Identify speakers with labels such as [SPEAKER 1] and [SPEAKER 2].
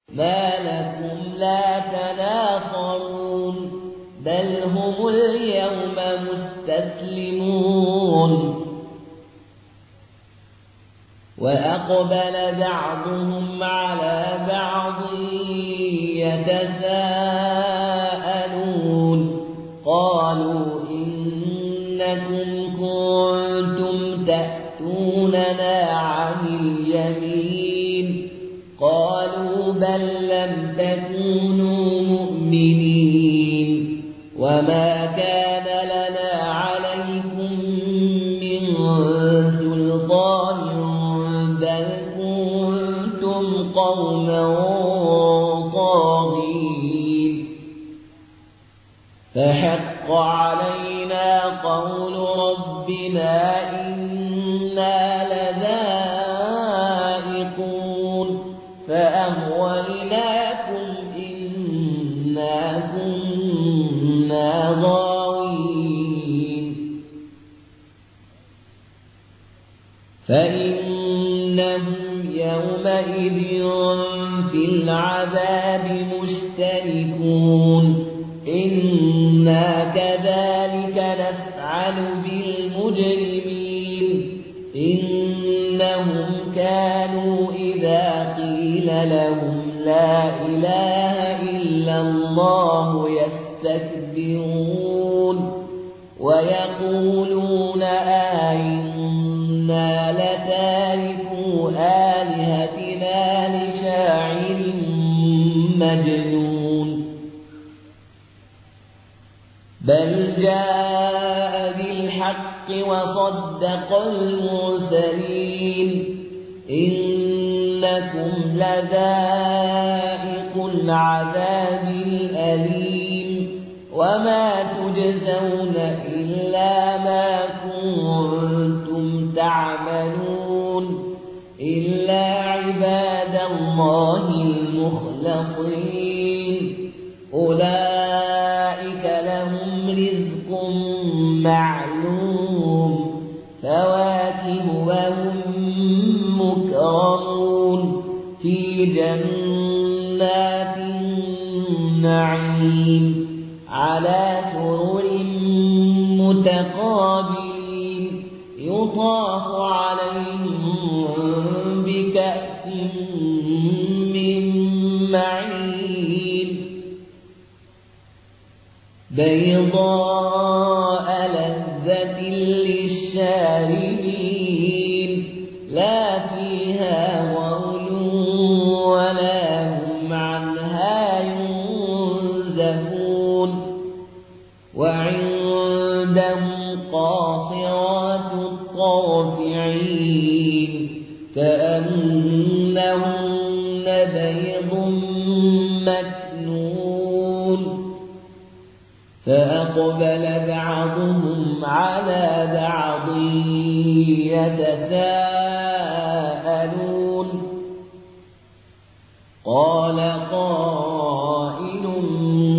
[SPEAKER 1] ما لكم لا تناصرون بل هم اليوم مستسلمون وأقبل بعضهم على بعض يتساءلون قالوا إنكم كنتم تأتوننا عن اليمين قالوا بل لم تكونوا مؤمنين وما كان لنا عليكم من سلطان بل كنتم قوما طاغين فحق علينا قول ربنا إنا لذائقون فأغويناكم إنا كنا غاوين فإنهم يومئذ في العذاب مشتركون إنا كذلك نفعل بالمجرمين إنهم كانوا إذا قيل لهم لا إله إلا الله يستكبرون ويقولون أئنا لتاركو آلهتنا لشاعر مجنون بل جاء بالحق وصدق المرسلين إنكم لذائق العذاب الأليم وما تجزون إلا ما كنتم تعملون إلا عباد الله المخلصين أولئك لهم رزق معلوم فواكه وهم مكرمون في جنات النعيم على سرر متقابلين يطاف عليهم بكأس من معين بيضاء لذة للشاربين لا فيها غول ولا هم عنها ينزفون وعندهم قاصرات الطرف عين كأنهن بيض مكنون فأقبل بعضهم على بعض يتساءلون قال قائل